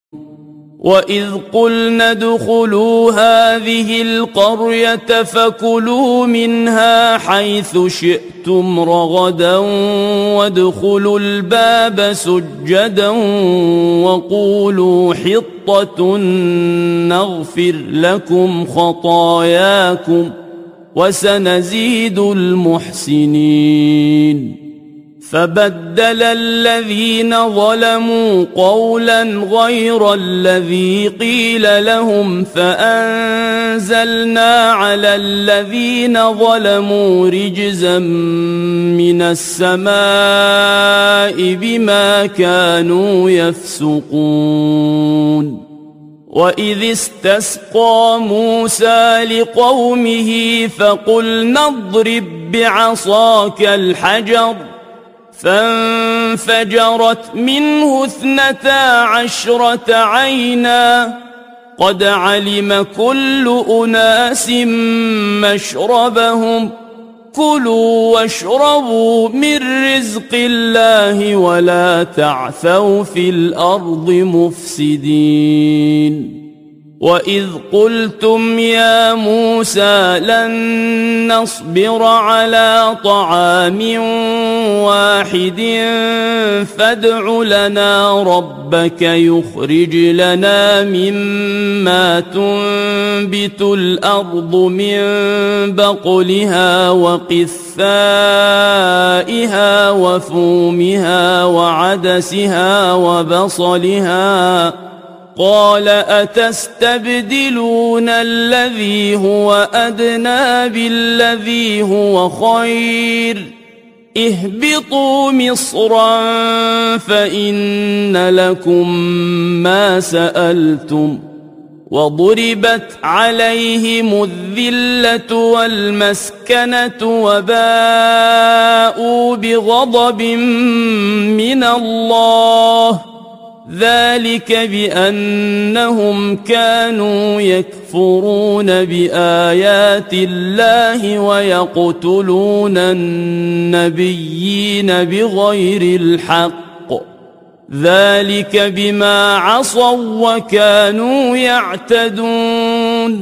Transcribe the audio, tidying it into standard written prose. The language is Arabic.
وإذ قلنا ادخلوا هذه القرية فكلوا منها حيث شئتم رغدا وادخلوا الباب سجدا وقولوا حطة نغفر لكم خطاياكم وسنزيد المحسنين. فبدل الذين ظلموا قولا غير الذي قيل لهم فأنزلنا على الذين ظلموا رجزا من السماء بما كانوا يفسقون. وإذ استسقى موسى لقومه فقلنا اضرب بعصاك الحجر فانفجرت منه 12 عينا قد علم كل أناس مشربهم كلوا واشربوا من رزق الله ولا تعثوا في الأرض مفسدين. وإذ قلتم يا موسى لن نصبر على طعام واحد فادع لنا ربك يخرج لنا مما تنبت الأرض من بقلها وقثائها وفومها وعدسها وبصلها قال أتستبدلون الذي هو أدنى بالذي هو خير اهبطوا مصرا فإن لكم ما سألتم وضربت عليهم الذلة والمسكنة وباءوا بغضب من الله ذلك بأنهم كانوا يكفرون بآيات الله ويقتلون النبيين بغير الحق ذلك بما عصوا وكانوا يعتدون.